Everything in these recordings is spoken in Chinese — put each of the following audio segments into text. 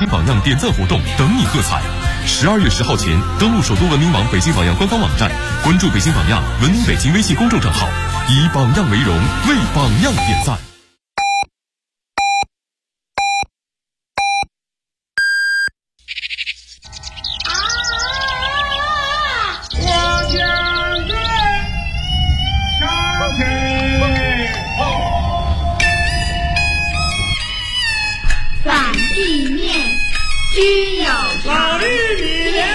榜样点赞活动等你喝彩。12月10号前登录首都文明网北京榜样官方网站，关注北京榜样文明北京微信公众账号，以榜样为荣，为榜样点赞。 需要老绿你莲，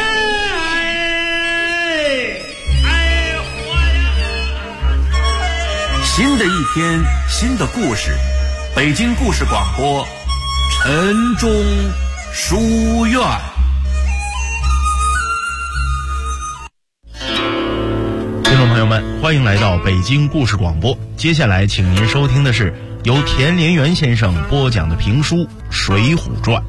新的一天，新的故事，北京故事广播，晨钟书院。 听众朋友们，欢迎来到北京故事广播。接下来，请您收听的是由田连元先生播讲的评书《水浒传》。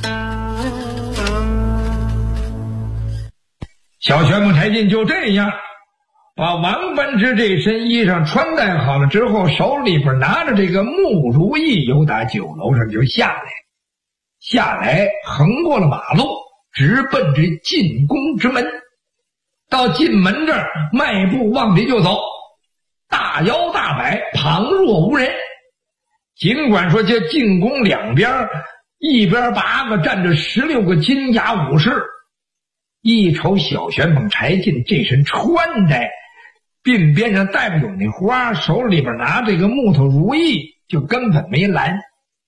小旋风柴进就这样把王班之这身衣裳穿戴好了之后，手里边拿着这个木如意，由打酒楼上就下来横过了马路，直奔这进宫之门。到进门这儿，迈步往里就走，大摇大摆，旁若无人。尽管说这进宫两边，一边8个站着16个金甲武士，一瞅小旋风柴进这身穿戴，鬓边上戴不有那花，手里边拿这个木头如意，就根本没拦。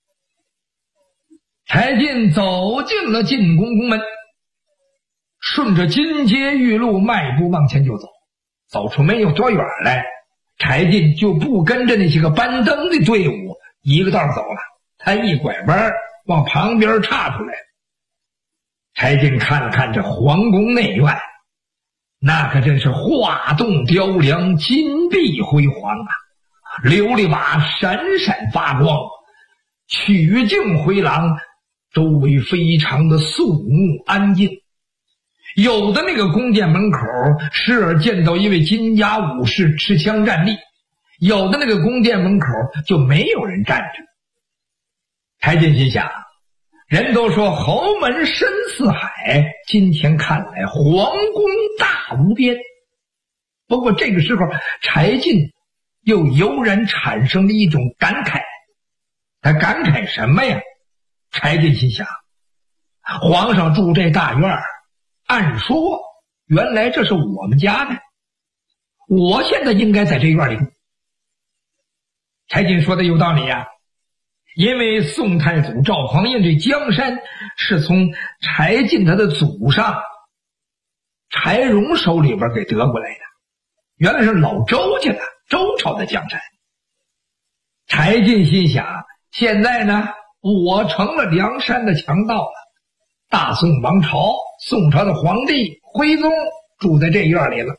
柴进走进了进宫宫门，顺着金街玉路迈步往前就走，走出没有多远来，柴进就不跟着那些个搬灯的队伍一个道走了，他一拐弯往旁边岔出来。柴进看了看这皇宫内院，那可真是画栋雕梁，金碧辉煌啊，琉璃瓦闪闪发光，曲径回廊，周围非常的肃穆安静。有的那个宫殿门口时而见到一位金甲武士持枪站立，有的那个宫殿门口就没有人站着。柴进心想，人都说侯门深似海，今天看来皇宫大无边。不过这个时候柴进又油然产生了一种感慨。他感慨什么呀？柴进心想，皇上住这大院，按说原来这是我们家的，我现在应该在这院里住。柴进说的有道理呀，因为宋太祖赵匡胤这江山是从柴进他的祖上柴荣手里边给得过来的，原来是老周家的，周朝的江山。柴进心想，现在呢，我成了梁山的强盗了。大宋王朝，宋朝的皇帝徽宗住在这院里了。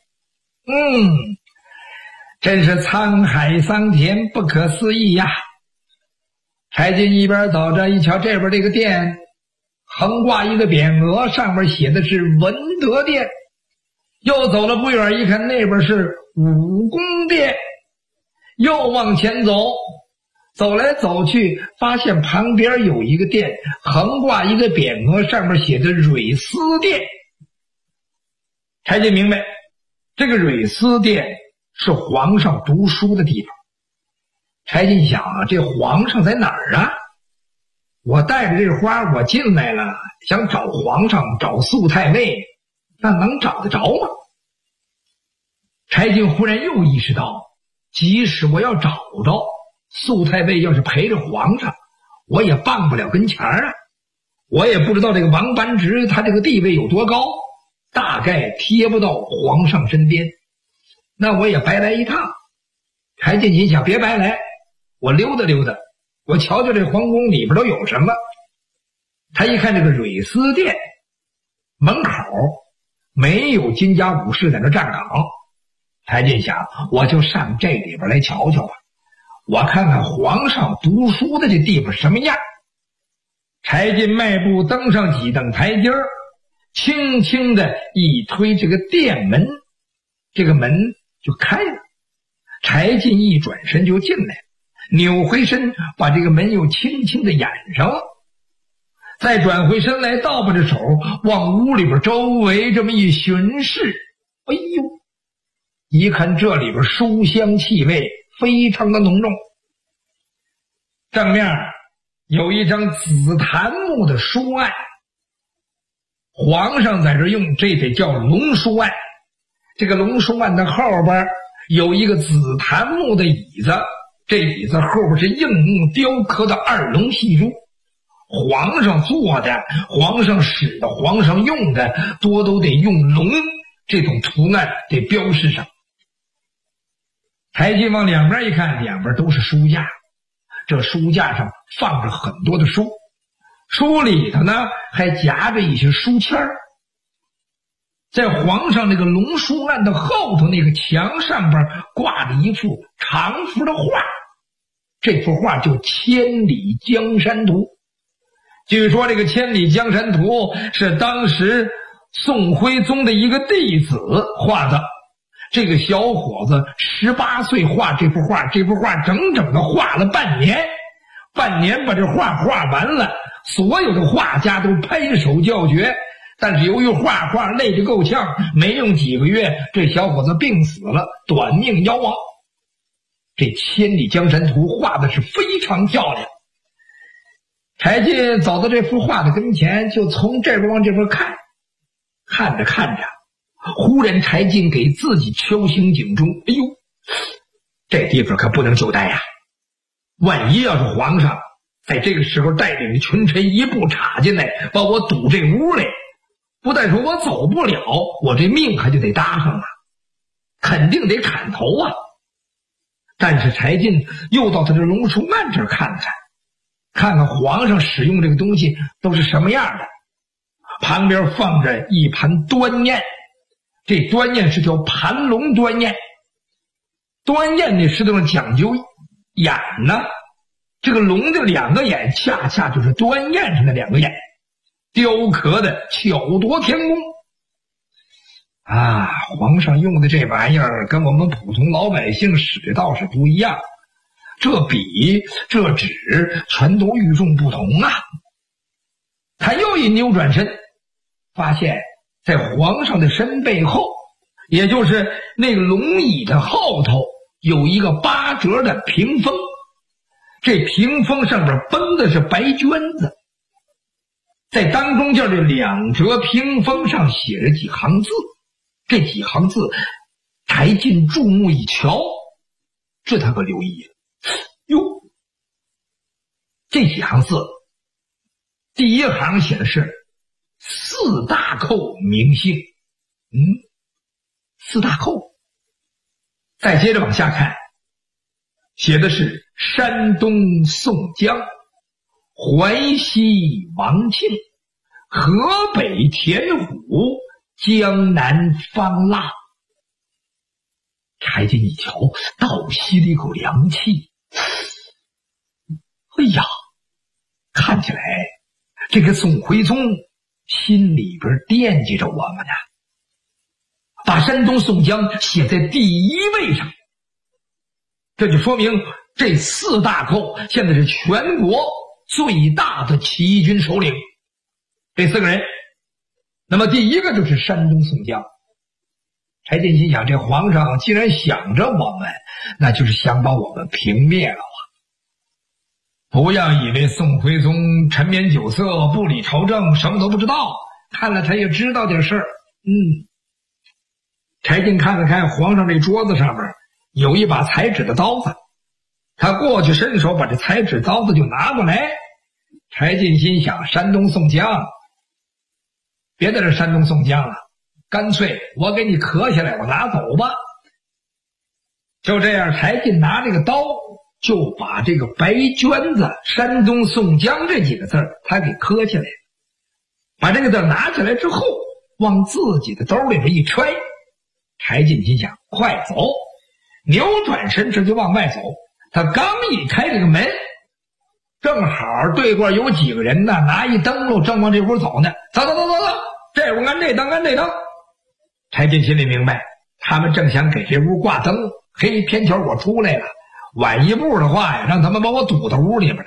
真是沧海桑田，不可思议呀。柴进一边走着，一瞧这边这个殿横挂一个匾额，上面写的是文德殿。又走了不远，一看那边是武功殿。又往前走，走来走去，发现旁边有一个殿横挂一个匾额，上面写的蕊丝殿。柴进明白，这个蕊丝殿是皇上读书的地方。柴进想啊，这皇上在哪儿啊？我带着这花我进来了，想找皇上，找肃太尉，那能找得着吗？柴进忽然又意识到，即使我要找着肃太尉，要是陪着皇上，我也傍不了跟前啊。我也不知道这个王班直他这个地位有多高，大概贴不到皇上身边，那我也白来一趟。柴进心想，别白来，我溜达溜达，我瞧瞧这皇宫里边都有什么。他一看这个蕊丝殿门口没有金甲武士在那站岗，柴进想，我就上这里边来瞧瞧吧，我看看皇上读书的这地方什么样。柴进迈步登上几等台阶，轻轻的一推这个殿门，这个门就开了。柴进一转身就进来，扭回身把这个门又轻轻的掩上了。 再转回身来，倒把着手往屋里边周围这么一巡视，哎呦，一看这里边书香气味非常的浓重。正面有一张紫檀木的书案，皇上在这用，这得叫龙书案。这个龙书案的后边有一个紫檀木的椅子，这椅子后边是硬木雕刻的二龙戏珠。皇上做的、皇上使的、皇上用的，多都得用龙这种图案得标示上。柴进往两边一看，两边都是书架，这书架上放着很多的书，书里头呢还夹着一些书签儿。在皇上那个龙书案的后头那个墙上边挂着一幅长幅的画，这幅画叫《千里江山图》。据说这个《千里江山图》是当时宋徽宗的一个弟子画的，这个小伙子18岁画这幅画，这幅画整整的画了半年把这画画完了，所有的画家都拍手叫绝。但是由于画累得够呛，没用几个月，这小伙子病死了，短命夭亡。这《千里江山图》画的是非常漂亮。柴进走到这幅画的跟前，就从这边往这边看，看着，忽然柴进给自己敲醒警钟，哎呦，这地方可不能久待呀！万一要是皇上在这个时候带领群臣一步插进来，把我堵这屋里，不但说我走不了，我这命还就得搭上了，肯定得砍头啊！但是柴进又到他这龙书案这儿看看皇上使用这个东西都是什么样的。旁边放着一盘端砚，这端砚是叫盘龙端砚。端砚呢是那种讲究眼呢，这个龙的两个眼恰恰就是端砚上的两个眼，雕刻的巧夺天工啊！皇上用的这玩意儿跟我们普通老百姓使的倒是不一样，这笔这纸全都与众不同啊！他又一扭转身，发现在皇上的身背后，也就是那个龙椅的后头，有一个8折的屏风，这屏风上边绷的是白绢子，在当中间这2折屏风上写着几行字，这几行字柴进注目一瞧，这他可留意了。哟，这几行字，第一行写的是4大寇名姓，4大寇。再接着往下看，写的是山东宋江、淮西王庆、河北田虎、江南方腊。柴进一瞧，倒吸了一口凉气。哎呀，看起来这个宋徽宗心里边惦记着我们呢，把山东宋江写在第一位上，这就说明这4大寇现在是全国最大的起义军首领，这4个人。那么第一个就是山东宋江。柴进心想，这皇上既然想着我们，那就是想把我们平灭了啊！不要以为宋徽宗沉湎酒色，不理朝政，什么都不知道，看来他也知道点事儿。柴进看了看皇上这桌子上面有一把裁纸的刀子，他过去伸手把这裁纸刀子就拿过来。柴进心想，山东宋江，别在这山东宋江了，干脆我给你磕下来，我拿走吧。就这样，柴进拿这个刀就把这个白绢子山东宋江这几个字他给磕下来，把这个字拿起来之后往自己的兜里边一揣。柴进心想，快走，扭转身这就往外走。他刚一开这个门，正好对过有几个人呢，拿一灯笼正往这屋走呢。走，这屋安这灯，安这灯。柴进心里明白，他们正想给这屋挂灯，嘿，偏巧我出来了，晚一步的话呀，让他们把我堵到屋里边了。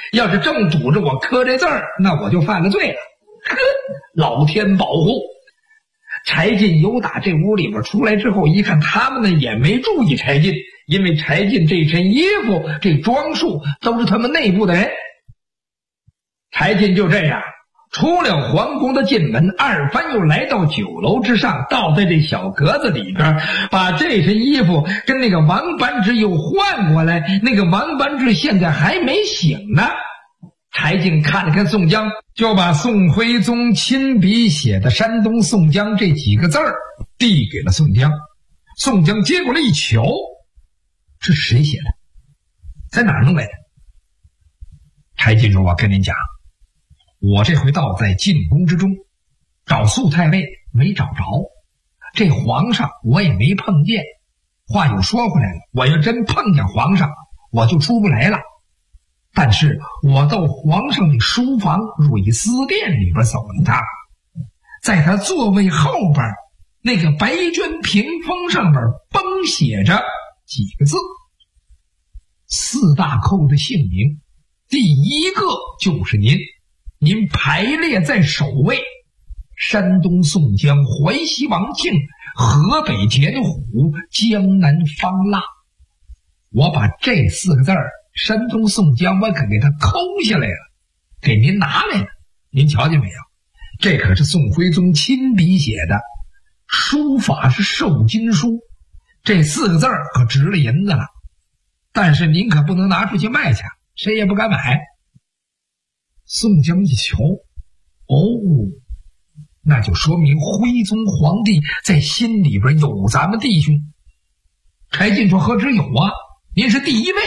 要是正堵着我刻这字儿，那我就犯了罪了。呵，老天保护！柴进由打这屋里边出来之后，一看他们呢也没注意柴进，因为柴进这身衣服、这装束都是他们内部的人。柴进就这样出了皇宫的进门，二番又来到酒楼之上，倒在这小格子里边，把这身衣服跟那个王班之又换过来。那个王班之现在还没醒呢。柴进看了看宋江，就把宋徽宗亲笔写的山东宋江这几个字儿递给了宋江。宋江接过来一瞧，这是谁写的？在哪儿弄来的？柴进说，我跟您讲，我这回倒在进宫之中，找肃太尉没找着，这皇上我也没碰见。话又说回来了，我要真碰见皇上，我就出不来了。但是我到皇上的书房蕊丝殿里边走了趟，在他座位后边那个白绢屏风上面崩写着几个字，四大寇的姓名，第一个就是您，您排列在首位，山东宋江，淮西王庆，河北田虎，江南方腊。我把这4个字儿山东宋江我可给他抠下来了，给您拿来了，您瞧见没有？这可是宋徽宗亲笔写的，书法是瘦金书，这4个字儿可值了银子了。但是您可不能拿出去卖去，谁也不敢买。宋江一瞧，哦，那就说明徽宗皇帝在心里边有咱们弟兄。柴进说，何止有啊，您是第一位。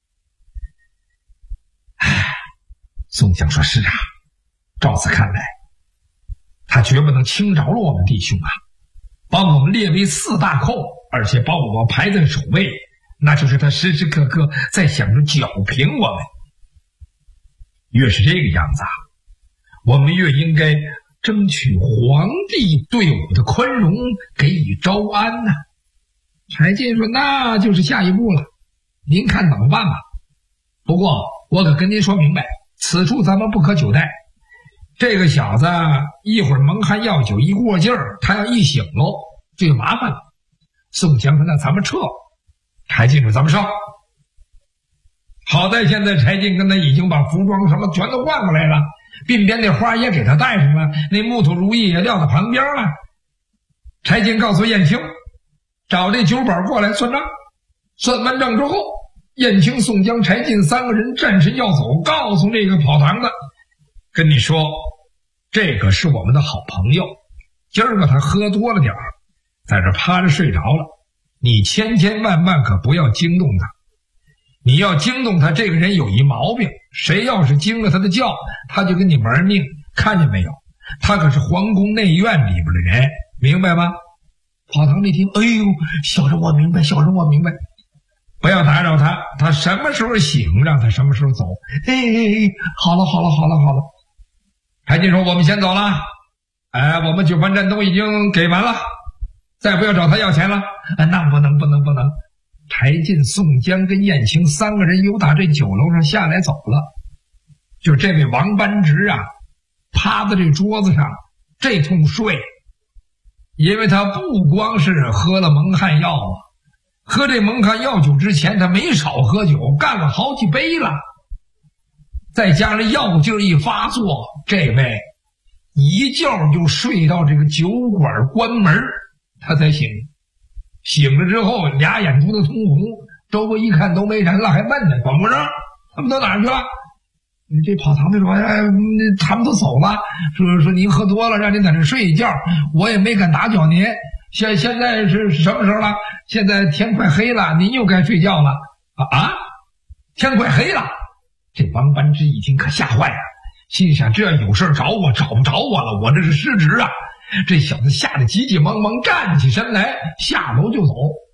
宋江说，是啊，照此看来，他绝不能轻饶了我们弟兄啊，把我们列为4大寇，而且把我们排在首位，那就是他时时刻刻在想着剿平我们。越是这个样子啊，我们越应该争取皇帝对我们的宽容，给予招安呐。柴进说，那就是下一步了，您看怎么办吧。不过我可跟您说明白，此处咱们不可久待。这个小子一会儿蒙汗药酒一过劲儿，他要一醒喽，这就麻烦了。宋江说，那咱们撤。柴进说，咱们上。好在现在柴进跟他已经把服装什么全都换过来了，鬓边那花也给他戴上了，那木头如意也撂在旁边了。柴进告诉燕青，找这酒保过来算账。算完账之后，燕青、宋江、柴进3个人站身要走，告诉这个跑堂的，跟你说，这个是我们的好朋友，今儿个他喝多了点儿，在这趴着睡着了，你千千万万可不要惊动他。你要惊动他，这个人有一毛病，谁要是惊了他的叫，他就跟你玩命，看见没有？他可是皇宫内院里边的人，明白吗？跑堂一听，哎呦，小人我明白，小人我明白，不要打扰他，他什么时候醒，让他什么时候走。好了好了好了好了。柴进说，我们先走了，我们酒饭战都已经给完了，再不要找他要钱了。那不能。柴进、宋江跟燕青3个人由打这酒楼上下来走了，就这位王班直啊，趴在这桌子上这通睡，因为他不光是喝了蒙汗药啊，喝这蒙汗药酒之前他没少喝酒，干了好几杯了，再加上药劲一发作，这位一觉就睡到这个酒馆关门，他才醒。醒了之后俩眼珠子通红，周围一看都没人了，还问呢，怎么回事？他们都哪儿去了？你这跑堂的说，他们都走了，说您喝多了，让您在这睡一觉，我也没敢打搅您。现在是什么时候了？现在天快黑了，您又该睡觉了。天快黑了。这王班之一听可吓坏了，心想，这有事找我，找不着我了，我这是失职啊。这小子吓得急急忙忙站起身来，下楼就走。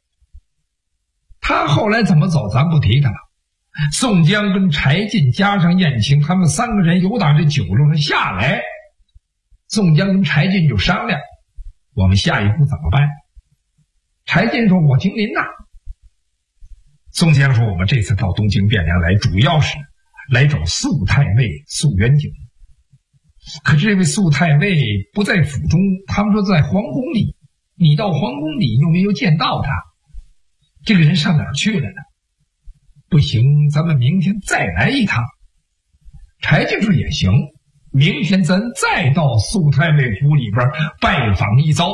他后来怎么走咱不提他了。宋江跟柴进加上燕青，他们3个人由打这酒楼上下来，宋江跟柴进就商量，我们下一步怎么办？柴进说，我听您的。宋江说，我们这次到东京汴梁来，主要是来找肃太尉肃元景。可是这位肃太尉不在府中，他们说在皇宫里。你到皇宫里又没有见到他，这个人上哪儿去了呢？不行，咱们明天再来一趟。柴进说也行，明天咱再到肃太尉府里边拜访一遭。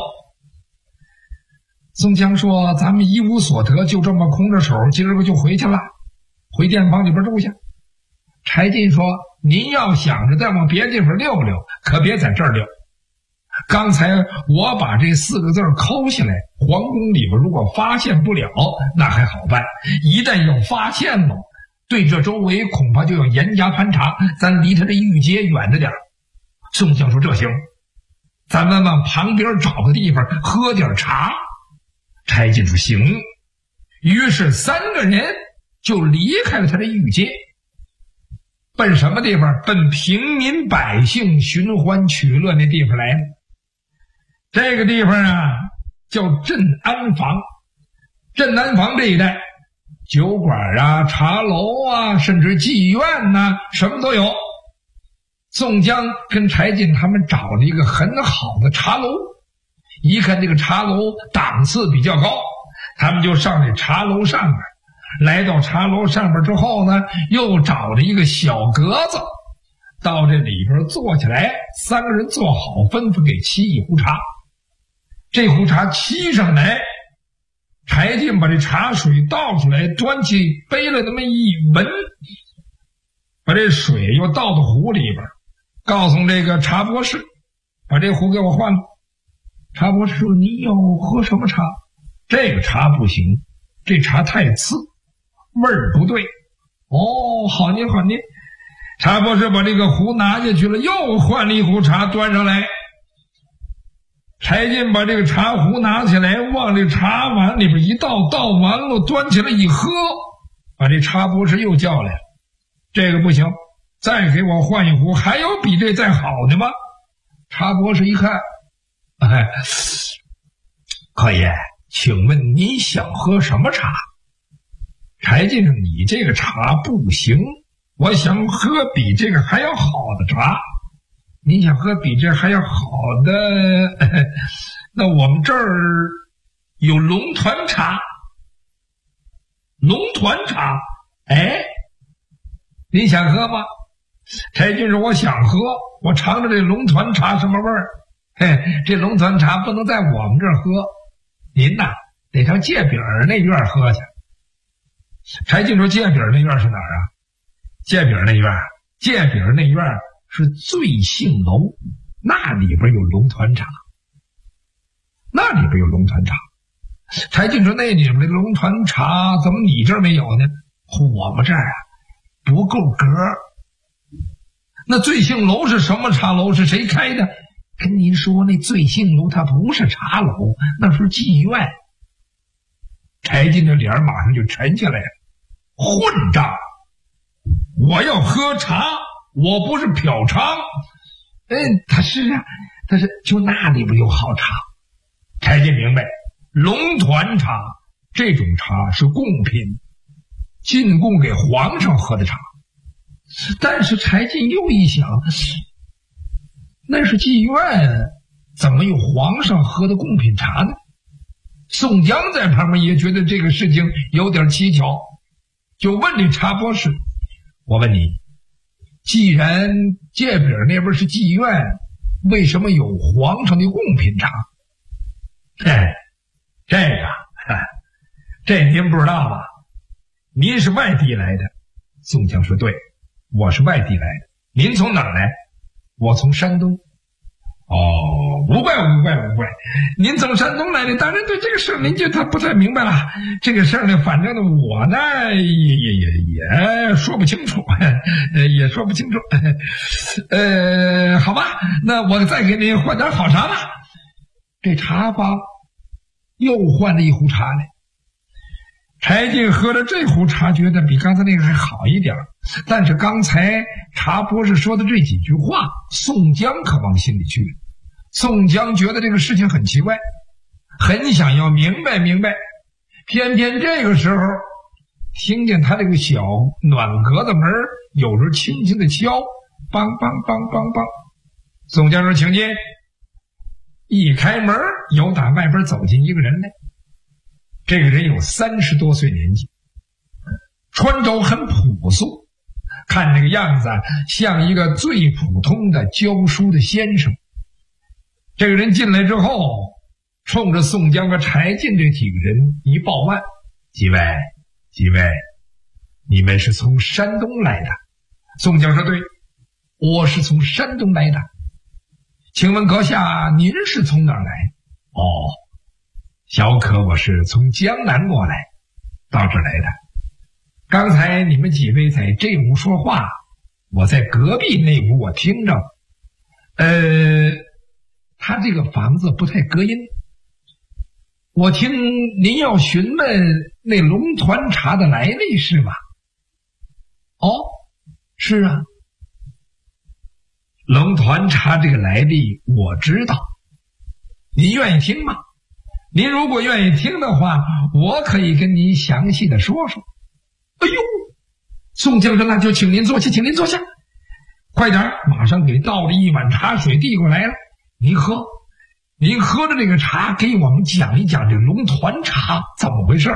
宋江说咱们一无所得，就这么空着手今儿个就回去了，回店房里边住下。柴进说您要想着再往别地方溜溜，可别在这儿溜。刚才我把这4个字抠下来，皇宫里边如果发现不了那还好办，一旦要发现了，对这周围恐怕就要严加盘查，咱离他这御街远着点。宋江说这行，咱们往旁边找个地方喝点茶。柴进说行。于是3个人就离开了他的御街，奔什么地方？奔平民百姓寻欢取乐那地方来了。这个地方啊叫镇安坊。镇安坊这一带，酒馆啊、茶楼啊，甚至妓院啊，什么都有。宋江跟柴进他们找了一个很好的茶楼，一看这个茶楼档次比较高，他们就上这茶楼上面。来到茶楼上面之后呢，又找了一个小格子，到这里边坐起来，3个人坐好，吩咐给沏一壶茶。这壶茶沏上来，柴进把这茶水倒出来，端起杯来那么一闻，把这水又倒到壶里边，告诉这个茶博士把这壶给我换了。茶博士说你要喝什么茶？这个茶不行，这茶太次，味儿不对。哦，好您好您。茶博士把这个壶拿下去了，又换了一壶茶端上来。柴进把这个茶壶拿起来，往这茶碗里边一倒，倒完了端起来一喝，把这茶博士又叫来了。这个不行，再给我换一壶，还有比这再好的吗？茶博士一看，可爷，请问您想喝什么茶？柴进说你这个茶不行，我想喝比这个还要好的茶。你想喝比这还要好的，那我们这儿有龙团茶。龙团茶，哎，你想喝吗？柴进说我想喝，我尝尝这龙团茶什么味儿。这龙团茶不能在我们这儿喝，您呐得上界饼那院喝去。柴进说界饼那院是哪儿啊？界饼那院是醉杏楼，那里边有龙团茶。柴进说那里边的龙团茶怎么你这儿没有呢？我们这儿啊不够格。那醉杏楼是什么茶楼？是谁开的？跟您说那醉杏楼它不是茶楼，那是妓院。柴进的脸马上就沉下来了。混账！我要喝茶，我不是嫖娼。他是啊，但是就那里边有好茶。柴进明白，龙团茶这种茶是贡品，进贡给皇上喝的茶。但是柴进又一想，那是妓院，怎么有皇上喝的贡品茶呢？宋江在旁边也觉得这个事情有点蹊跷，就问这茶博士，我问你，既然界饼那边是妓院，为什么有皇上的贡品茶？这您不知道吧？您是外地来的。宋江说对，我是外地来的。您从哪儿来？我从山东。无怪。您从山东来的，当然对这个事您就他不太明白了。这个事呢，反正呢我呢也说不清楚，好吧，那我再给您换点好茶吧。这茶吧又换了一壶茶来。柴进喝了这壶茶，觉得比刚才那个还好一点，但是刚才茶博士说的这几句话，宋江可往心里去了。宋江觉得这个事情很奇怪，很想要明白。偏偏这个时候， 听见他这个小暖阁子门有人轻轻的敲，梆梆梆梆梆。宋江说：“请进。”一开门，由打外边走进一个人来。这个人有30多岁年纪，穿着很朴素，看这个样子像一个最普通的教书的先生。这个人进来之后，冲着宋江和柴进这几个人一报案：“几位，你们是从山东来的？”宋江说：“对，我是从山东来的。请问阁下，您是从哪儿来？”“哦，小可我是从江南过来，到这儿来的。刚才你们几位在这屋说话，我在隔壁那屋我听着。他这个房子不太隔音。我听您要询问那龙团茶的来历是吧？”“哦，是啊。龙团茶这个来历我知道，您愿意听吗？您如果愿意听的话，我可以跟您详细的说说。”“哎呦！”宋江说：“那就请您坐下，请您坐下。快点，马上给倒了一碗茶水递过来了，您喝。您喝着这个茶，给我们讲一讲这龙团茶怎么回事。”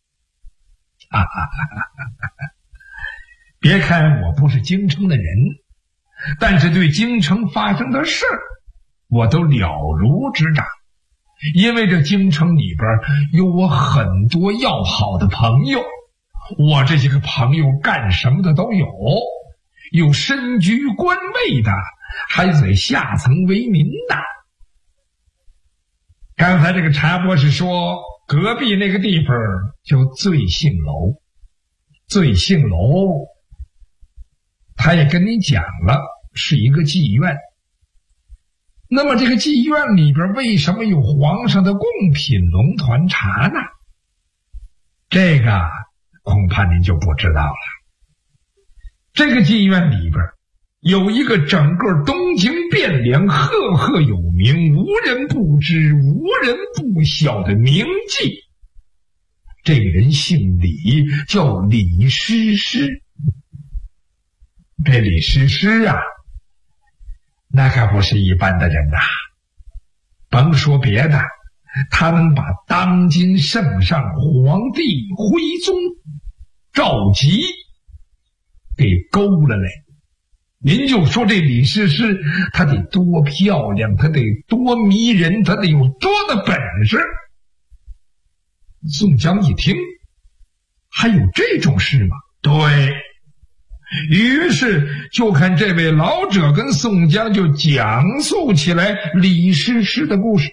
别看我不是京城的人，但是对京城发生的事我都了如指掌，因为这京城里边有我很多要好的朋友，我这些个朋友干什么的都有，有身居官位的，还有在下层为民的。刚才这个茶博士说，隔壁那个地方就醉杏楼，醉杏楼他也跟你讲了，是一个妓院。那么这个妓院里边为什么有皇上的贡品龙团茶呢？这个恐怕您就不知道了。这个妓院里边有一个整个东京汴梁赫赫有名、无人不知、无人不晓的名妓。这个人姓李，叫李师师。这李师师啊，那可不是一般的人呐。甭说别的，他能把当今圣上皇帝徽宗赵佶给勾了来。您就说这李师师他得多漂亮，他得多迷人，他得有多的本事。宋江一听，还有这种事吗？对，于是就看这位老者跟宋江就讲述起来李师师的故事。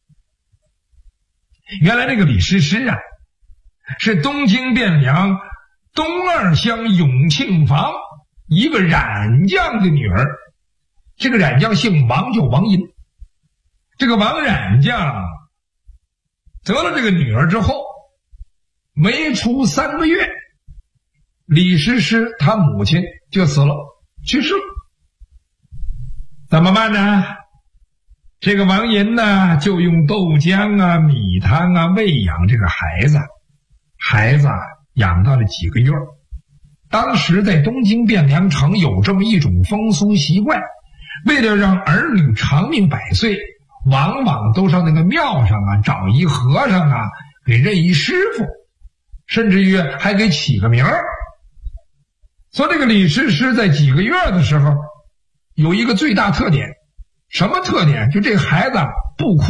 原来这个李师师啊，是东京汴梁东二乡永庆坊一个染匠的女儿。这个染匠姓王，叫王银。这个王染匠得了这个女儿之后，没出3个月，李师师他母亲就死了，去世了。怎么办呢？这个王银呢，就用豆浆啊、米汤啊喂养这个孩子。孩子养到了几个月。当时在东京汴梁城有这么一种风俗习惯，为了让儿女长命百岁，往往都上那个庙上啊找一和尚啊给认一师傅，甚至于还给起个名儿。说这个李师师在几个月的时候有一个最大特点，什么特点？就这个孩子不哭。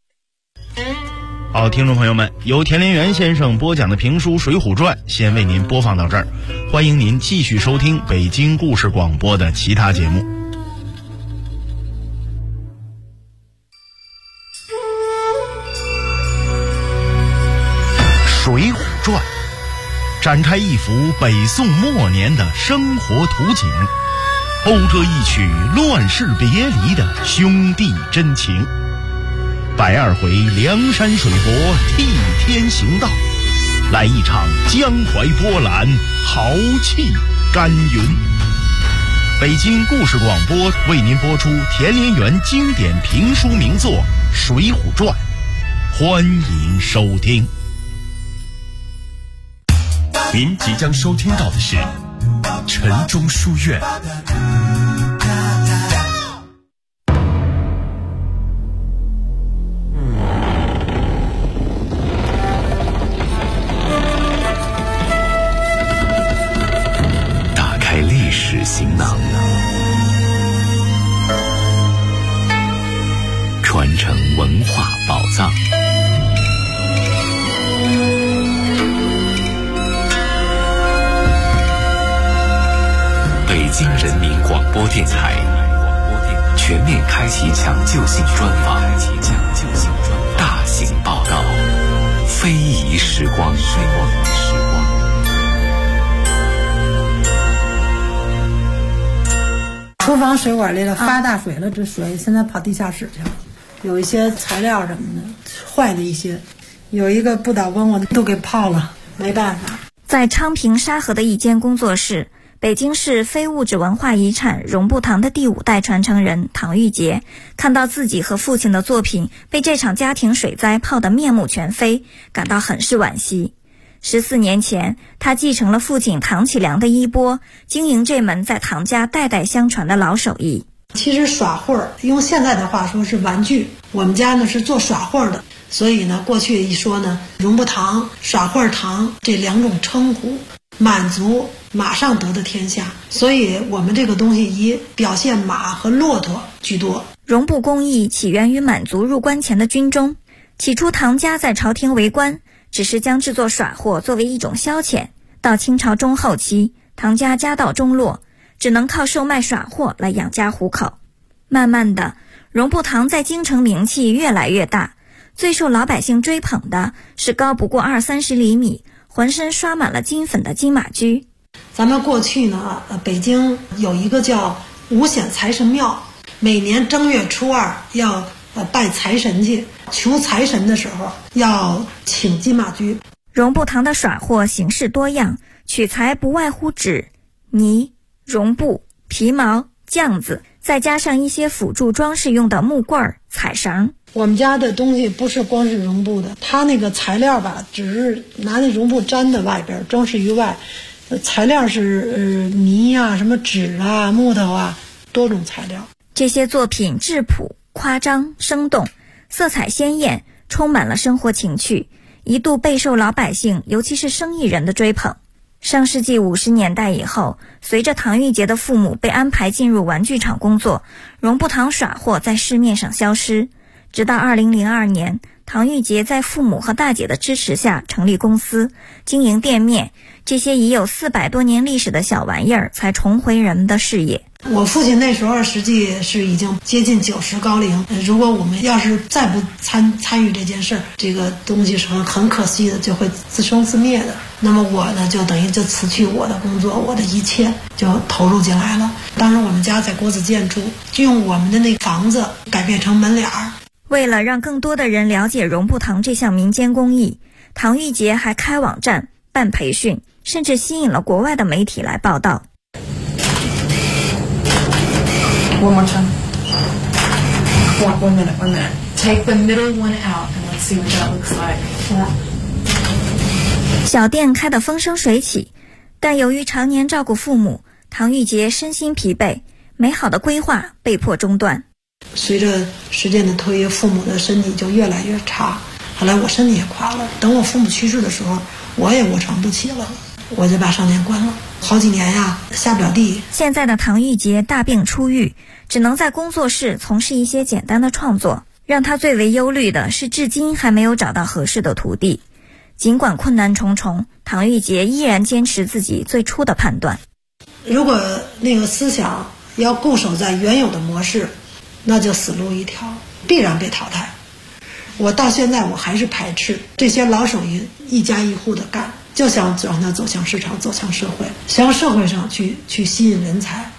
好，听众朋友们，由田连元先生播讲的评书《水浒传》先为您播放到这儿，欢迎您继续收听北京故事广播的其他节目。《水浒传》展开一幅北宋末年的生活图景，讴歌一曲乱世别离的兄弟真情。120回梁山水泊替天行道，来一场江淮波澜，豪气干云。北京故事广播为您播出田连元经典评书名作《水浒传》，欢迎收听。 您即将收听到的是晨钟书院。打开历史行囊，传承文化宝藏。北京人民广播电台全面开启抢救性专访，大型报道，非遗时光。 厨房水管里头发大水了，这水现在跑地下室去了，有一些材料什么的坏了一些，有一个不倒翁我都给泡了，没办法。 在昌平沙河的一间工作室，北京市非物质文化遗产荣布堂的第5代传承人唐玉杰看到自己和父亲的作品被这场家庭水灾泡得面目全非，感到很是惋惜。14年前，他继承了父亲唐启良的衣钵，经营这门在唐家代代相传的老手艺。 其实耍会儿，用现在的话说是玩具，我们家呢是做耍会儿的，所以呢过去一说呢，荣布堂、耍会儿堂这2种称呼，满族马上得的天下，所以我们这个东西以表现马和骆驼居多。 荣布工艺起源于满族入关前的军中，起初唐家在朝廷为官，只是将制作耍货作为一种消遣。到清朝中后期，唐家家道中落，只能靠售卖耍货来养家糊口。慢慢的，荣布堂在京城名气越来越大，最受老百姓追捧的是高不过20-30厘米，浑身刷满了金粉的金马驹。 咱们过去呢，北京有一个叫五显财神庙，每年正月初2要拜财神去，求财神的时候要请金马驹。 荣布堂的耍货形式多样，取材不外乎纸、泥、绒布、皮毛、酱子，再加上一些辅助装饰用的木棍、彩绳。 我们家的东西不是光是绒布的，它那个材料吧，只是拿那绒布粘在外边，装饰于外。材料是泥啊、什么纸啊、木头啊，多种材料。 这些作品质朴、夸张、生动，色彩鲜艳，充满了生活情趣，一度备受老百姓，尤其是生意人的追捧。上世纪50年代以后，随着唐玉杰的父母被安排进入玩具厂工作，荣布堂耍货在市面上消失。直到2002年，唐玉杰在父母和大姐的支持下成立公司，经营店面，这些已有400多年历史的小玩意儿才重回人们的视野。 我父亲那时候实际是已经接近90高龄，如果我们要是再不参与这件事，这个东西是很可惜的，就会自生自灭的。那么我呢，就等于就辞去我的工作，我的一切就投入进来了。当时我们家在国子监住，就用我们的那个房子改变成门脸儿。 为了让更多的人了解荣布堂这项民间工艺，唐玉杰还开网站、办培训，甚至吸引了国外的媒体来报道。 One more time. One minute. Take the middle one out and let's see what that looks like. 小店开得风生水起，但由于常年照顾父母，唐玉杰身心疲惫，美好的规划被迫中断。 随着时间的推移，父母的身体就越来越差，后来我身体也垮了。等我父母去世的时候，我也卧床不起了，我就把商店关了。好几年呀，下不了地。 现在的唐玉杰大病初愈，只能在工作室从事一些简单的创作。让他最为忧虑的是，至今还没有找到合适的徒弟。尽管困难重重，唐玉杰依然坚持自己最初的判断。 如果那个思想要固守在原有的模式，那就死路一条，必然被淘汰。我到现在我还是排斥这些老手艺一家一户的干，就想让它走向市场，走向社会，向社会上去吸引人才。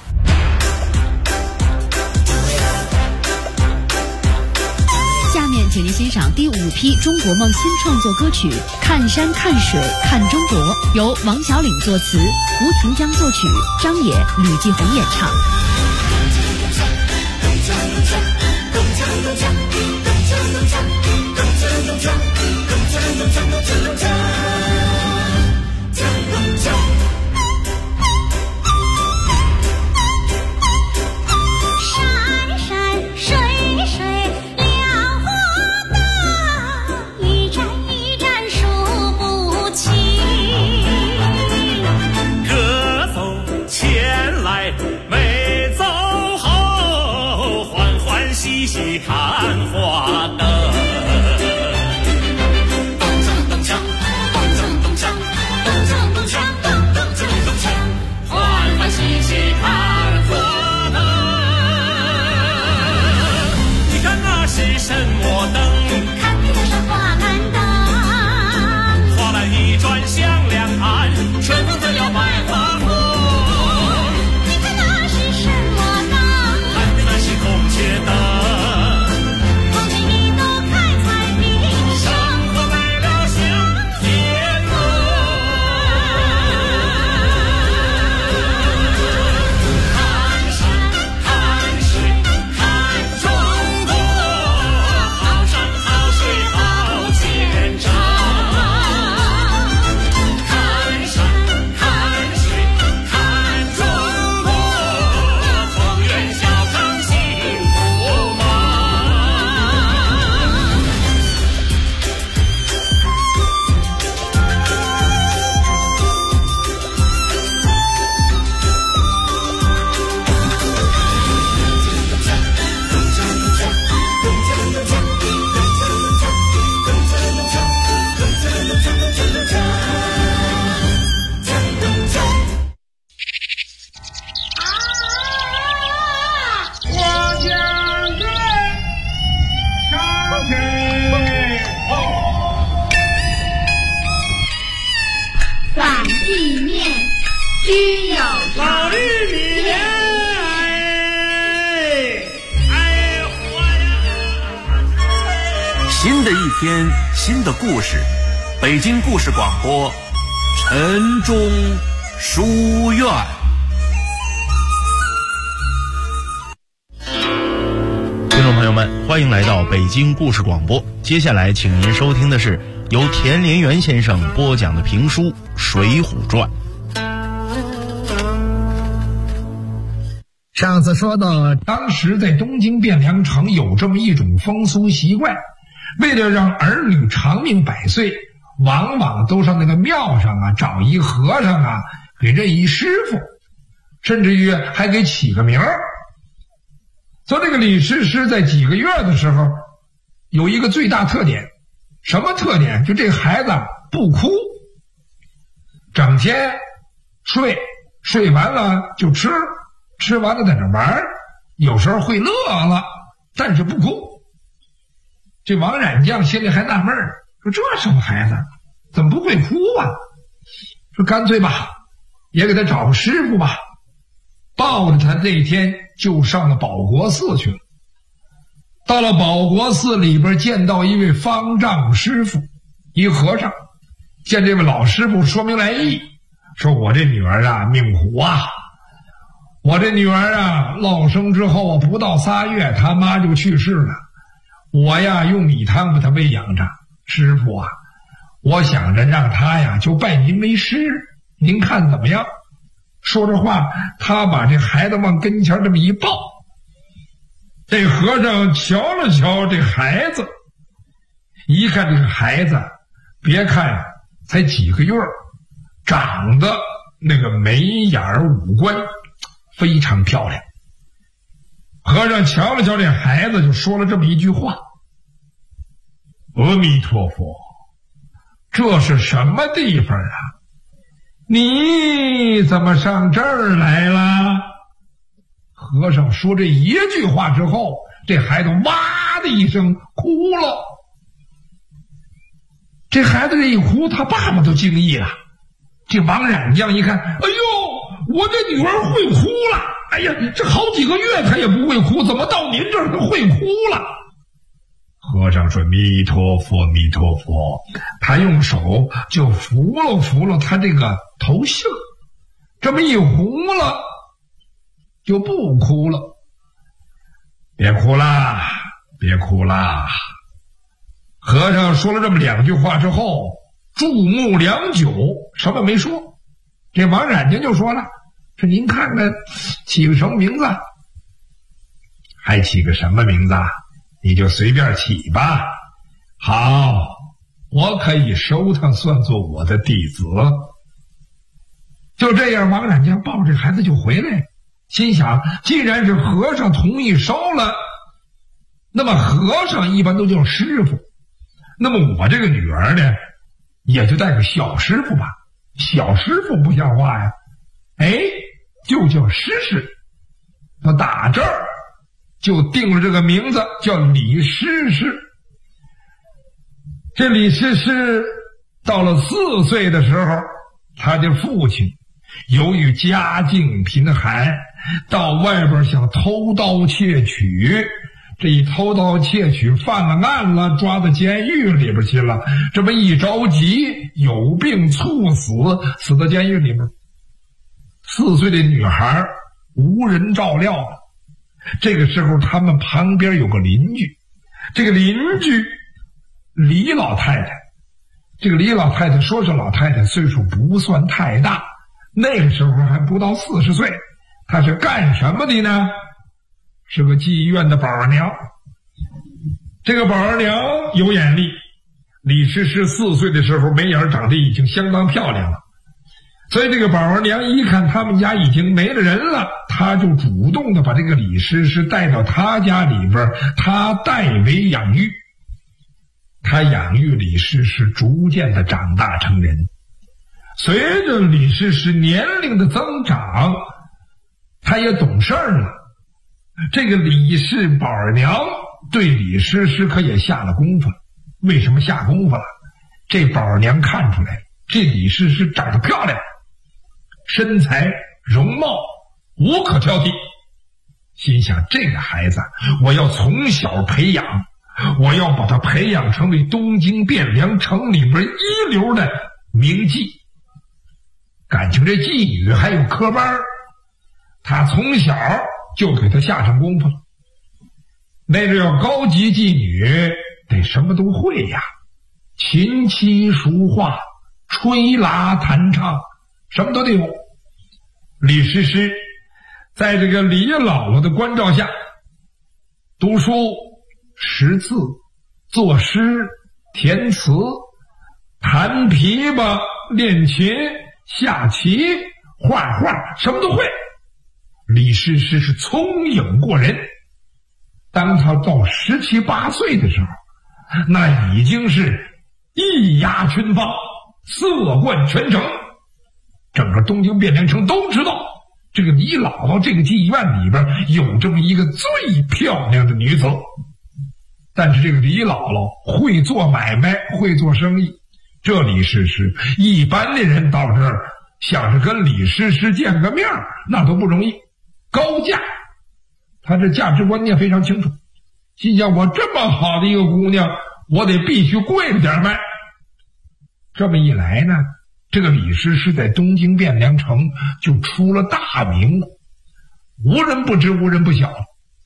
下面请您欣赏第5批中国梦新创作歌曲《看山看水看中国》，由王小岭作词，吴廷江作曲，张也、吕继红演唱。 加油！ 细细看花灯。是什么灯？ 看的是花篮灯， 花篮一转向两岸，春风得了百花红。 你看那是什么灯？ 看的那是孔雀灯， 孔雀一朵开在地上， 生活来了向天乐。看山看水看中国，好山好水好见证。看山看水看中国，同愿小康幸福吗？我将军上阵反地面须有老玉米新的一天，新的故事，北京故事广播，陈忠书院。 听众朋友们，欢迎来到北京故事广播。接下来，请您收听的是由田连元先生播讲的评书《水浒传》。 上次说到，当时在东京汴梁城有这么一种风俗习惯，为了让儿女长命百岁，往往都上那个庙上啊找一和尚啊给认一师傅，甚至于还给起个名儿。说这个李师师在几个月的时候有一个最大特点，什么特点？就这个孩子不哭，整天睡完了就吃，吃完了在那玩，有时候会乐了，但是不哭。这王冉将心里还纳闷，说这什么孩子怎么不会哭啊？说干脆吧，也给他找个师傅吧。抱着他这一天就上了保国寺去了。到了保国寺里边，见到一位方丈师傅，一和尚，见这位老师傅说明来意，说我这女儿啊命苦啊，我这女儿啊落生之后啊不到3月他妈就去世了，我呀用米汤把她喂养着，师傅啊，我想着让她呀就拜您为师，您看怎么样？说着话，他把这孩子往跟前这么一抱，这和尚瞧了瞧这孩子，一看这个孩子，别看才几个月，长得那个眉眼五官非常漂亮。和尚瞧了瞧这孩子，就说了这么一句话：阿弥陀佛，这是什么地方啊？你怎么上这儿来了？和尚说这一句话之后，这孩子哇的一声哭了。这孩子这一哭，他爸爸都惊异了。这王冉将一看，哎呦，我这女儿会哭了！哎呀，这好几个月她也不会哭，怎么到您这儿她会哭了？和尚说：弥陀佛，弥陀佛。他用手就扶了他这个头杏，这么一糊了，就不哭了。别哭啦，别哭啦。和尚说了这么2句话之后，注目良久，什么没说。这王冉将就说了：说您看看起个什么名字？还起个什么名字？你就随便起吧。好，我可以收他算作我的弟子。就这样，王冉将抱着这孩子就回来了，心想既然是和尚同意收了， 那么和尚一般都叫师傅，那么我这个女儿呢，也就带个小师傅吧。小师傅不像话呀，就叫诗诗。那打这儿就定了这个名字，叫李诗诗。这李诗诗到了4岁的时候，他的父亲由于家境贫寒，到外边想偷盗窃取，这一偷盗窃取犯了案了，抓到监狱里边去了，这么一着急有病猝死，死到监狱里边。4岁的女孩无人照料了。这个时候他们旁边有个邻居，这个邻居李老太太，这个李老太太说是老太太，岁数不算太大，那个时候还不到40岁。她是干什么的呢？是个妓院的保儿娘。这个保儿娘有眼力，李诗诗4岁的时候眉眼长得已经相当漂亮了，所以这个保儿娘一看他们家已经没了人了，她就主动的把这个李诗诗带到她家里边，她代为养育。她养育李诗诗逐渐的长大成人。随着李诗诗年龄的增长，她也懂事了。这个李氏保儿娘对李诗诗可也下了功夫了。为什么下功夫了？这保儿娘看出来了，这李诗诗长得漂亮，身材容貌无可挑剔，心想这个孩子我要从小培养，我要把他培养成为东京汴梁城里边一流的名妓。感情这妓女还有科班，他从小就给他下上功夫了。那个要高级妓女得什么都会呀，琴棋书画吹拉弹唱什么都得有。李诗诗在这个李姥姥的关照下，读书识字作诗填词弹琵琶练琴下棋画画什么都会。李诗诗是聪颖过人，当他到17、18岁的时候，那已经是一压群芳，色冠全城，整个东京汴梁城都知道这个李姥姥这个妓院里边有这么一个最漂亮的女子。但是这个李姥姥会做买卖，会做生意，这李诗诗一般的人到这儿想着跟李诗诗见个面那都不容易，高价。他这价值观念非常清楚，心想我这么好的一个姑娘，我得必须贵了点卖。这么一来呢，这个李诗诗在东京汴梁城就出了大名了，无人不知无人不晓了。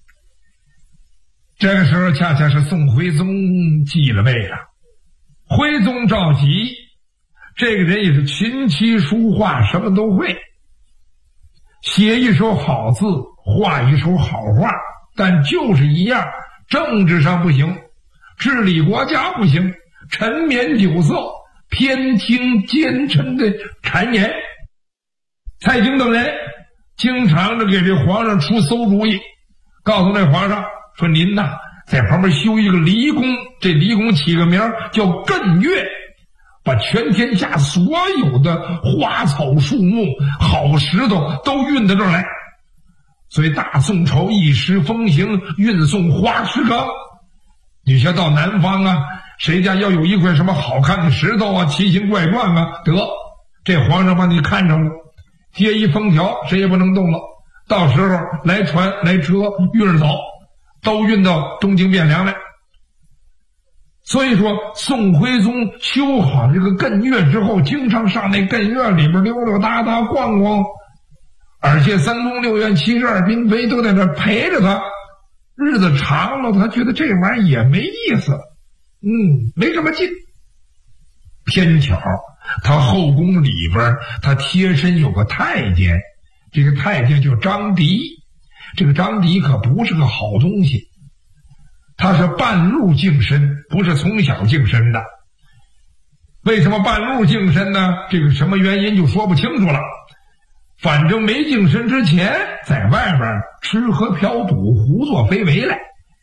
这个时候恰恰是宋徽宗继了位了。徽宗赵佶这个人也是琴棋书画什么都会，写一手好字，画一手好画，但就是一样，政治上不行，治理国家不行，沉湎酒色，偏听奸臣的谗言。蔡京等人经常的给这皇上出馊主意，告诉这皇上说您呐，在旁边修一个离宫，这离宫起个名叫艮岳，把全天下所有的花草树木好石头都运到这儿来。所以大宋朝一时风行运送花石纲，你像到南方啊，谁家要有一块什么好看的石头啊，奇形怪状啊，得这皇上把你看上了，贴一封条，谁也不能动了，到时候来船来车运着走，都运到东京汴梁来。所以说宋徽宗修好这个艮岳之后，经常上那艮岳里边溜溜达达逛逛，而且3宫6院72嫔妃都在那陪着他。日子长了，他觉得这玩意儿也没意思，没什么劲。偏巧他后宫里边他贴身有个太监，这个太监叫张迪，这个张迪可不是个好东西，他是半路净身，不是从小净身的。为什么半路净身呢？这个什么原因就说不清楚了，反正没净身之前在外边吃喝嫖赌胡作非为来，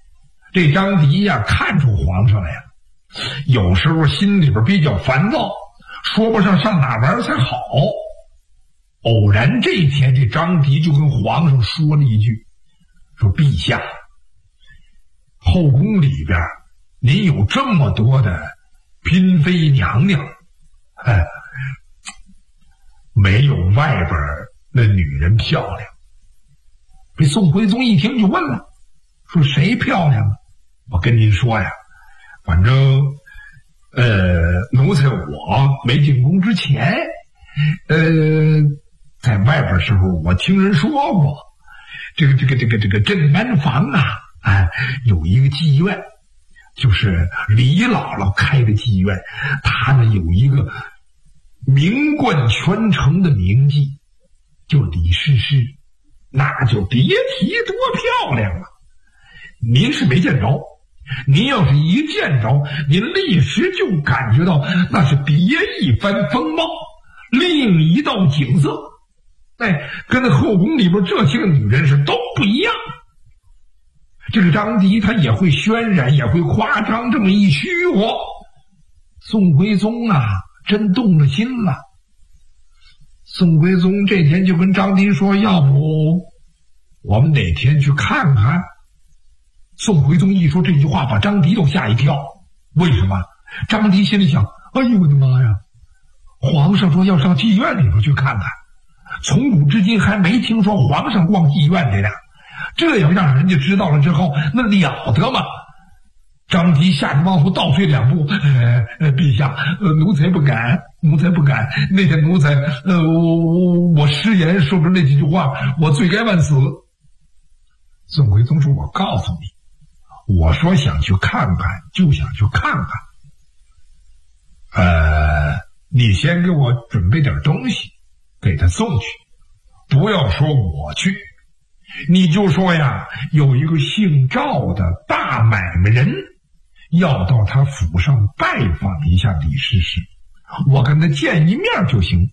这张迪呀，看出皇上来了，有时候心里边比较烦躁，说不上上哪玩才好。偶然这天，这张迪就跟皇上说了一句，说陛下，后宫里边您有这么多的嫔妃娘娘，没有外边那女人漂亮。这宋徽宗一听就问了，说谁漂亮啊？我跟您说呀，反正奴才我没进宫之前，在外边时候我听人说过，这个镇安房啊，有一个妓院，就是李姥姥开的妓院，她呢有一个名冠全城的名妓，就李师师，那就别提多漂亮了。您是没见着，您要是一见着，您立时就感觉到那是别一番风貌，另一道景色，跟后宫里边这些个女人是都不一样。这个张迪他也会渲染，也会夸张，这么一虚火，宋徽宗啊真动了心了。宋徽宗这天就跟张迪说，要不我们哪天去看看。宋徽宗一说这句话，把张迪都吓一跳。为什么？张迪心里想，哎呦我的妈呀，皇上说要上妓院里边去看看，从古至今还没听说皇上逛妓院的呢，这要让人家知道了之后，那了得吗？张迪吓得往后倒退两步，陛下，奴才不敢，奴才不敢。那天奴才，我失言说出那几句话，我罪该万死。宋徽宗说，我告诉你，我说想去看看就想去看看，你先给我准备点东西给他送去，不要说我去，你就说呀，有一个姓赵的大买卖人要到他府上拜访一下李师师，我跟他见一面就行。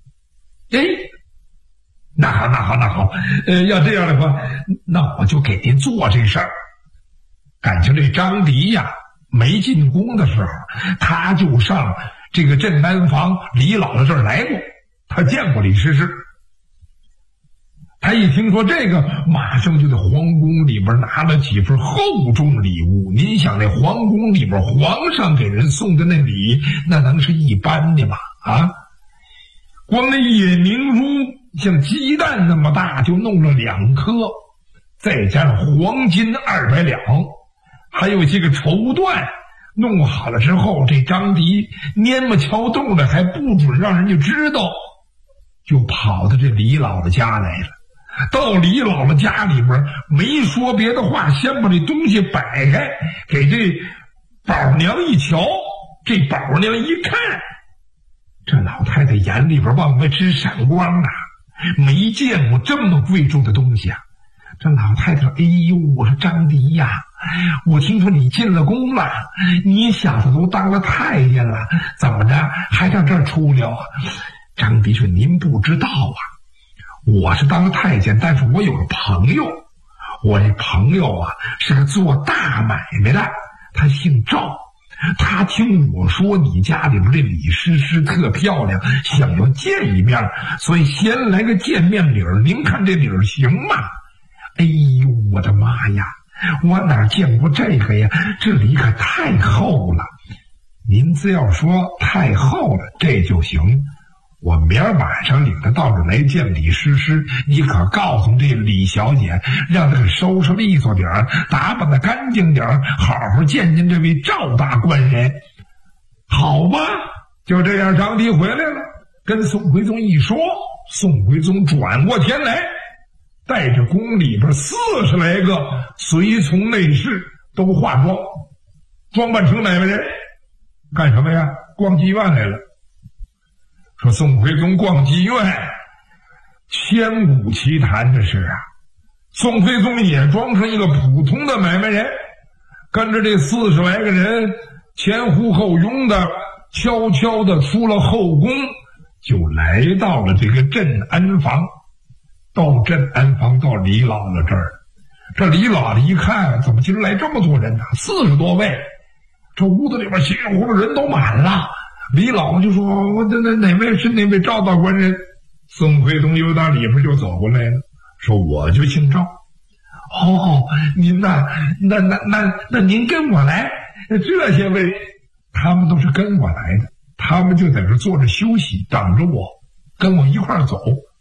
那好，要这样的话，那我就给您做这事儿。感情这张迪呀，没进宫的时候，他就上这个镇安房李姥姥这儿来过，他见过李师师。他一听说这个，马上就在皇宫里边拿了几份厚重礼物。您想，那皇宫里边皇上给人送的那礼，那能是一般的吗？光那夜明珠像鸡蛋那么大，就弄了2颗，再加上黄金200两，还有些个绸缎，弄好了之后，这张迪蔫么敲动的，还不准让人家知道，就跑到这李姥姥家来了。到李姥姥家里边，没说别的话，先把这东西摆开，给这宝娘一瞧。这宝娘一看，这老太太眼里边往外直闪光啊，没见过这么贵重的东西啊。这老太太说，哎呦，我说张迪呀，我听说你进了宫了，你小子都当了太监了，怎么着还上这儿出溜啊？张迪说，您不知道啊，我是当了太监，但是我有个朋友，我这朋友啊是个做大买卖的，他姓赵，他听我说你家里边这李师师特漂亮，想要见一面，所以先来个见面礼儿，您看这礼儿行吗？哎呦我的妈呀，我哪见过这个呀，这礼可太厚了。您只要说太厚了这就行，我明儿晚上领他到这来见李师师，你可告诉这李小姐，让她给收拾利索点儿，打扮的干净点儿，好好见见这位赵大官人。好吧，就这样，张迪回来了，跟宋徽宗一说，宋徽宗转过天来，带着宫里边40来个随从内侍都化妆，装扮成买卖人，干什么呀？逛妓院来了。说宋徽宗逛妓院，千古奇谈这是啊。宋徽宗也装成一个普通的买卖人，跟着这40来个人前呼后拥的，悄悄的出了后宫，就来到了这个镇安房。到镇安房，到李姥姥这儿， 这李老了一看，怎么今儿来这么多人呢？40多位，这屋子里边稀里糊涂人都满了。李老就说：“我哪位是哪位赵大官人？”宋徽宗又到里边就走过来了，说：“我就姓赵。”哦，您呐，那您跟我来。这些位他们都是跟我来的，他们就在这坐着休息，等着我，跟我一块儿走。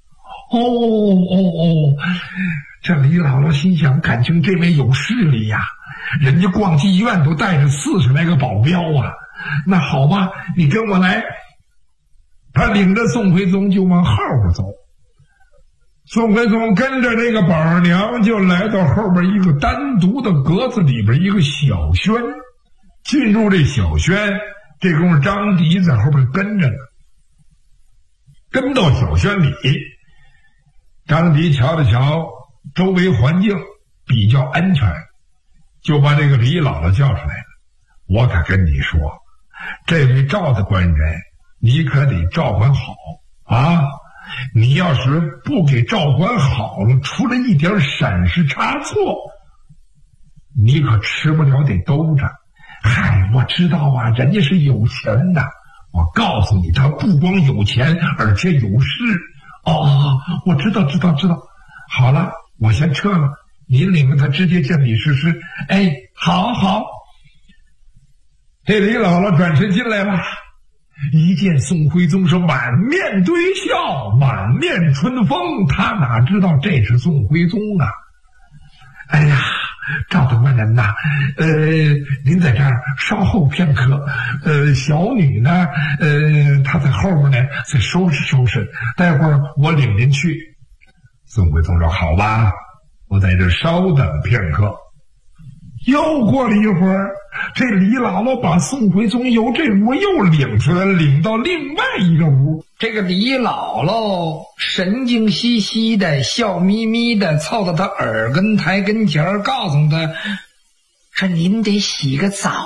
这李姥姥心想，感情这位有势力呀，人家逛妓院都带着40来个保镖啊。那好吧，你跟我来。他领着宋徽宗就往后边走。宋徽宗跟着这个宝二娘就来到后边一个单独的格子里边一个小轩，进入这小轩，这功夫张迪在后边跟着呢。跟到小轩里，张迪瞧了瞧周围环境比较安全，就把这个李姥姥叫出来了。我可跟你说，这位赵大官人你可得照管好啊！你要是不给照管好了，出了一点闪失差错，你可吃不了得兜着。嗨，我知道啊，人家是有钱的，我告诉你，他不光有钱，而且有势。我知道。好了，我先撤了，您领着他直接见李师师。哎，好。这李姥姥转身进来了，一见宋徽宗是满面堆笑，满面春风，他哪知道这是宋徽宗啊？哎呀，赵大官人呐，您在这儿稍后片刻，小女呢，她在后面呢，再收拾，待会儿我领您去。宋徽宗说：“好吧，我在这稍等片刻。”又过了一会儿，这李姥姥把宋徽宗由这屋又领出来，领到另外一个屋。这个李姥姥神经兮兮的，笑眯眯的，凑到他耳根台跟前，告诉他说：“您得洗个澡。”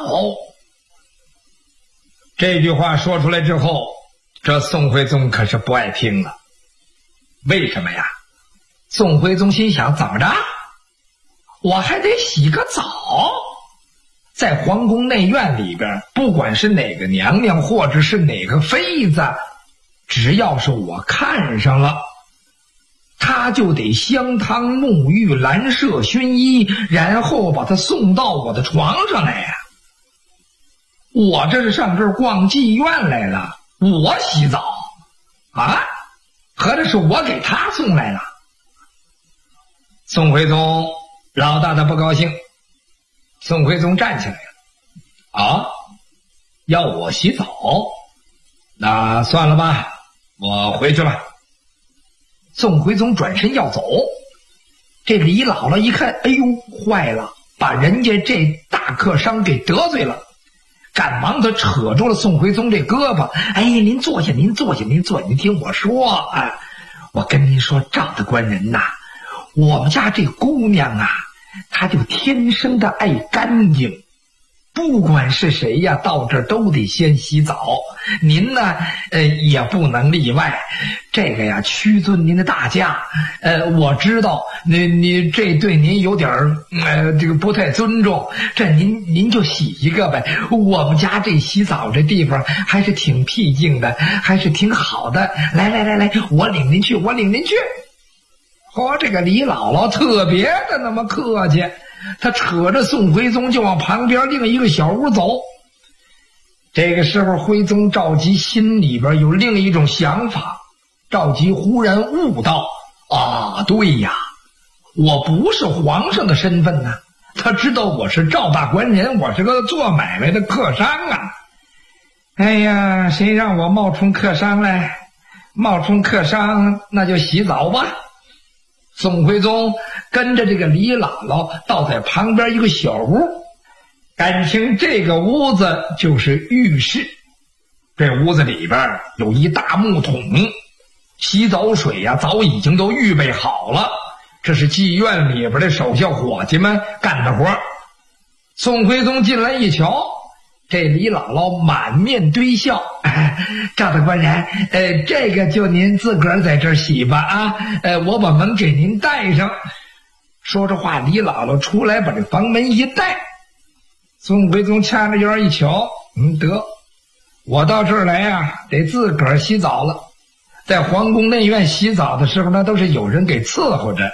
这句话说出来之后，这宋徽宗可是不爱听了。为什么呀？宋徽宗心想，怎么着？我还得洗个澡。在皇宫内院里边，不管是哪个娘娘或者是哪个妃子，只要是我看上了，他就得香汤沐浴，蓝麝熏衣，然后把他送到我的床上来呀。我这是上这儿逛妓院来了，我洗澡啊？合着是我给他送来了。宋徽宗老大的不高兴，宋徽宗站起来了。要我洗澡？那算了吧，我回去了。宋徽宗转身要走，这李姥姥一看，哎呦，坏了，把人家这大客商给得罪了，赶忙的扯住了宋徽宗这胳膊。哎，您坐下，您听我说啊，我跟您说，赵大官人呐，我们家这姑娘啊，她就天生的爱干净，不管是谁呀，到这儿都得先洗澡。您呢，也不能例外。这个呀，屈尊您的大驾，我知道，你这对您有点这个不太尊重，这您就洗一个呗。我们家这洗澡这地方还是挺僻静的，还是挺好的。来，我领您去。这个李姥姥特别的那么客气，他扯着宋徽宗就往旁边另一个小屋走。这个时候，徽宗赵佶心里边有另一种想法。赵佶忽然悟到，对呀，我不是皇上的身份呢。他知道我是赵大官人，我是个做买卖的客商啊。哎呀，谁让我冒充客商来？冒充客商，那就洗澡吧。宋徽宗跟着这个李姥姥到在旁边一个小屋，感情这个屋子就是浴室。这屋子里边有一大木桶，洗澡水呀早已经都预备好了，这是妓院里边的手下伙计们干的活。宋徽宗进来一瞧，这李姥姥满面堆笑，赵大官人，这个就您自个儿在这儿洗吧啊，我把门给您带上。 说着话，李姥姥出来把这房门一带，宋徽宗掐着腰一瞧，得，我到这儿来啊，得自个儿洗澡了。在皇宫内院洗澡的时候呢，都是有人给伺候着。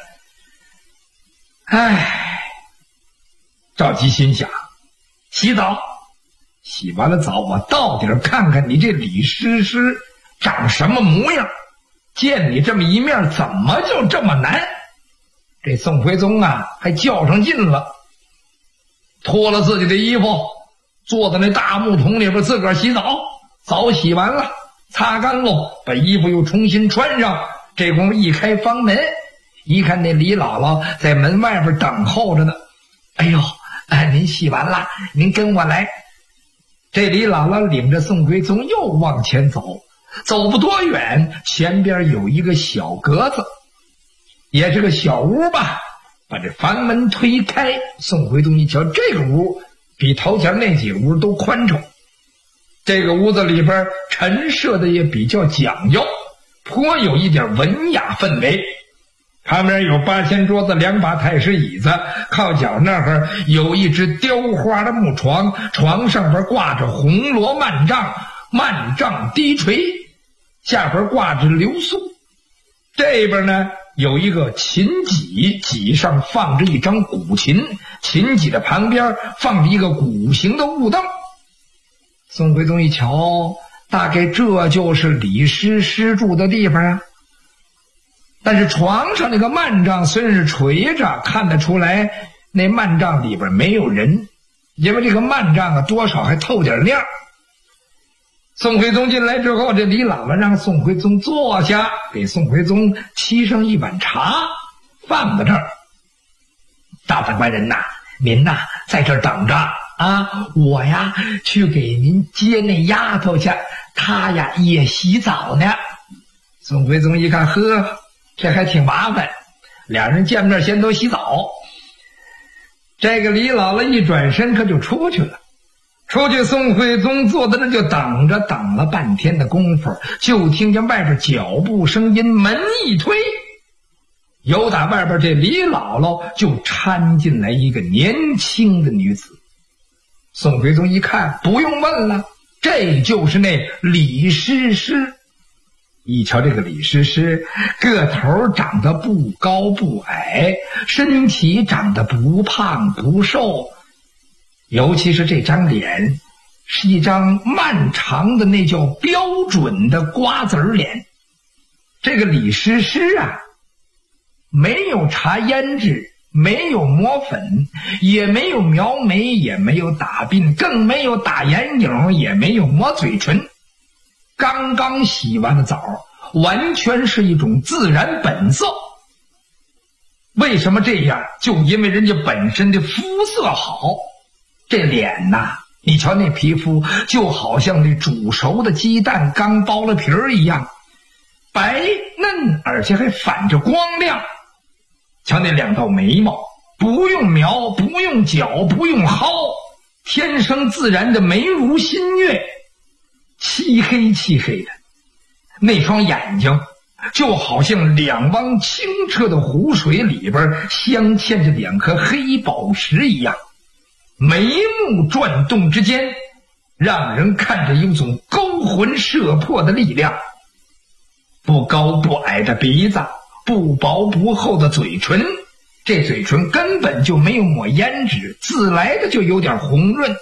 赵姬心想，洗澡，洗完了澡，我到底看看你这李师师长什么模样，见你这么一面怎么就这么难。这宋徽宗啊还较上劲了，脱了自己的衣服，坐在那大木桶里边自个儿洗澡。澡洗完了，擦干喽，把衣服又重新穿上。这功夫一开房门，一看那李姥姥在门外边等候着呢。哎呦，您洗完了，您跟我来。这李姥姥领着宋徽宗又往前走，走不多远，前边有一个小格子，也是个小屋吧。把这房门推开，宋徽宗一瞧，这个屋比头前那几个屋都宽敞。这个屋子里边陈设的也比较讲究，颇有一点文雅氛围。旁边有8仙桌子，2把太师椅子，靠脚那儿有一只雕花的木床，床上边挂着红罗幔帐，幔帐低垂，下边挂着流苏。这边呢有一个琴几，几上放着一张古琴，琴几的旁边放着一个鼓形的雾灯。宋徽宗一瞧，大概这就是李师师住的地方啊。但是床上那个幔帐虽然是垂着，看得出来那幔帐里边没有人，因为这个幔帐啊多少还透点亮。宋徽宗进来之后，这李姥姥让宋徽宗坐下，给宋徽宗沏上一碗茶，放在这儿。大法官人呐，您呐在这儿等着啊，我呀去给您接那丫头去，她呀也洗澡呢。宋徽宗一看，呵，这还挺麻烦，俩人见面先都洗澡。这个李姥姥一转身可就出去了。出去，宋徽宗坐在那就等着，等了半天的功夫，就听见外边脚步声音，门一推，由打外边这李姥姥就搀进来一个年轻的女子。宋徽宗一看，不用问了，这就是那李师师。一瞧这个李师师，个头长得不高不矮，身体长得不胖不瘦，尤其是这张脸是一张漫长的那叫标准的瓜子脸。这个李师师啊，没有擦胭脂，没有抹粉，也没有描眉，也没有打鬓，更没有打眼影，也没有抹嘴唇。刚刚洗完的澡，完全是一种自然本色。为什么这样？就因为人家本身的肤色好。这脸呐，你瞧那皮肤就好像那煮熟的鸡蛋刚剥了皮儿一样，白嫩，而且还反着光亮。瞧那2道眉毛，不用描，不用绞，不用薅，天生自然的眉如新月，漆黑漆黑的。那双眼睛就好像2汪清澈的湖水里边镶嵌着2颗黑宝石一样，眉目转动之间，让人看着有种勾魂摄魄的力量。不高不矮的鼻子，不薄不厚的嘴唇，这嘴唇根本就没有抹胭脂，自来的就有点红润。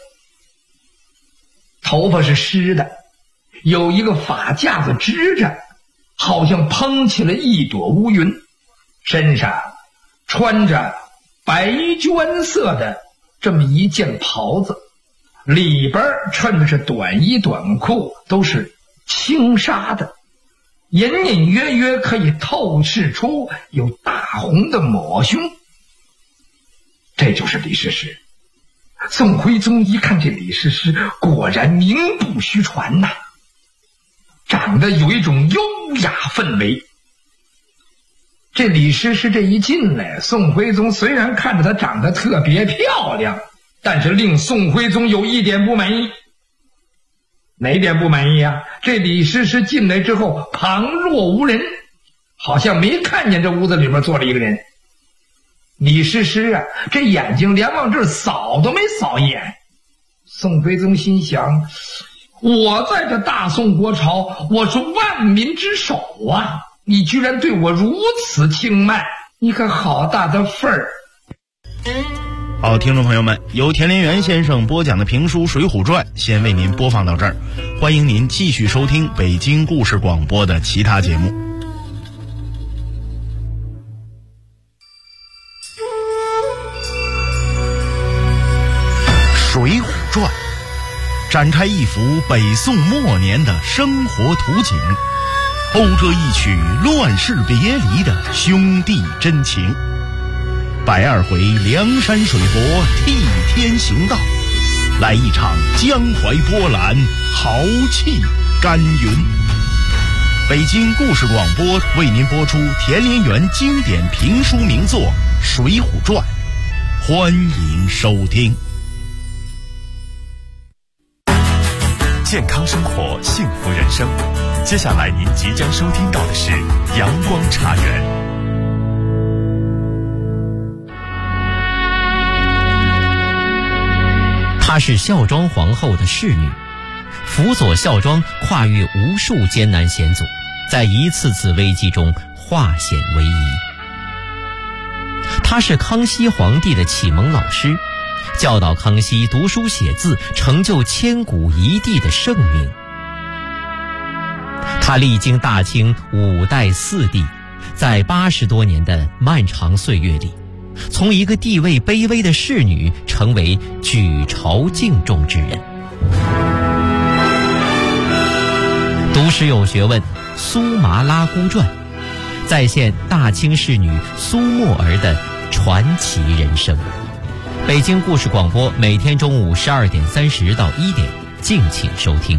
头发是湿的，有一个发架子支着，好像蓬起了一朵乌云。身上穿着白绢色的这么一件袍子，里边衬的是短衣短裤，都是轻纱的，隐隐约约可以透视出有大红的抹胸。这就是李师师。宋徽宗一看这李师师，果然名不虚传呐，长得有一种优雅氛围。这李师师这一进来，宋徽宗虽然看着她长得特别漂亮，但是令宋徽宗有一点不满意。哪点不满意啊？这李师师进来之后旁若无人，好像没看见这屋子里面坐了一个人。 李师师啊，这眼睛连往这儿扫都没扫一眼。宋徽宗心想，我在这大宋国朝，我是万民之首啊，你居然对我如此轻慢，你可好大的份儿。 好，听众朋友们，由田连元先生播讲的评书《水浒传》先为您播放到这儿，欢迎您继续收听北京故事广播的其他节目。《水浒传》展开一幅北宋末年的生活图景，讴歌一曲乱世别离的兄弟真情。120回梁山水泊替天行道，来一场江淮波澜，豪气干云。北京故事广播为您播出田连元经典评书名作《水浒传》，欢迎收听。 健康生活，幸福人生。接下来您即将收听到的是阳光茶园。 她是孝庄皇后的侍女，辅佐孝庄跨越无数艰难险阻，在一次次危机中化险为夷。她是康熙皇帝的启蒙老师，教导康熙读书写字，成就千古一帝的盛名。她历经大清5代4帝，在80多年的漫长岁月里，从一个地位卑微的侍女成为举朝敬重之人。读史有学问，苏麻拉姑传再现大清侍女苏沫儿的传奇人生。北京故事广播每天中午12点30到1点，敬请收听。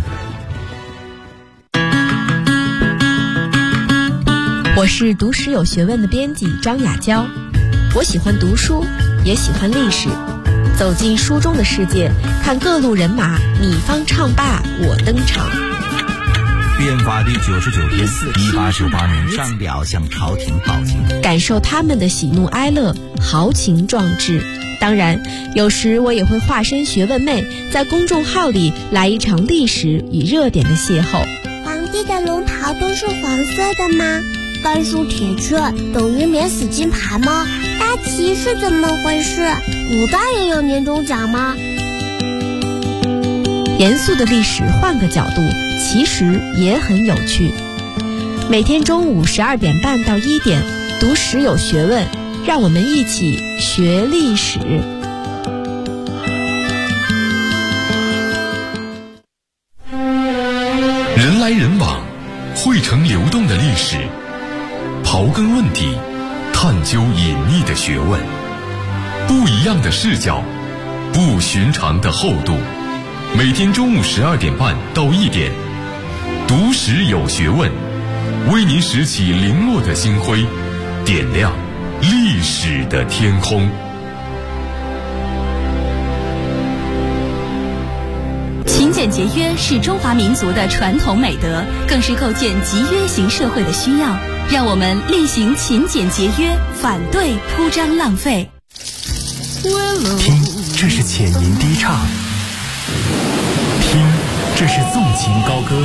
我是读史有学问的编辑张雅娇，我喜欢读书，也喜欢历史，走进书中的世界，看各路人马你方唱罢我登场。 变法第99篇，1898年上表向朝廷报警， 感受他们的喜怒哀乐，豪情壮志。当然，有时我也会化身学问妹，在公众号里来一场历史与热点的邂逅。 皇帝的龙袍都是黄色的吗？甘肃铁券等于免死金牌吗？大旗是怎么回事？古代也有年终奖吗？ 严肃的历史换个角度，其实也很有趣。每天中午12点半到1点，读史有学问，让我们一起学历史。 人来人往，汇成流动的历史，刨根问底，探究隐匿的学问，不一样的视角，不寻常的厚度。每天中午12点半到1点，读史有学问，为您拾起零落的星辉，点亮历史的天空。 勤俭节约是中华民族的传统美德，更是构建集约型社会的需要。让我们厉行勤俭节约，反对铺张浪费。 听，这是浅吟低唱；听，这是纵情高歌；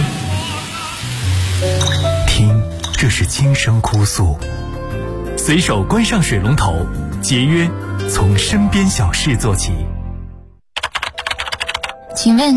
听，这是轻声哭诉。随手关上水龙头，节约从身边小事做起。 请问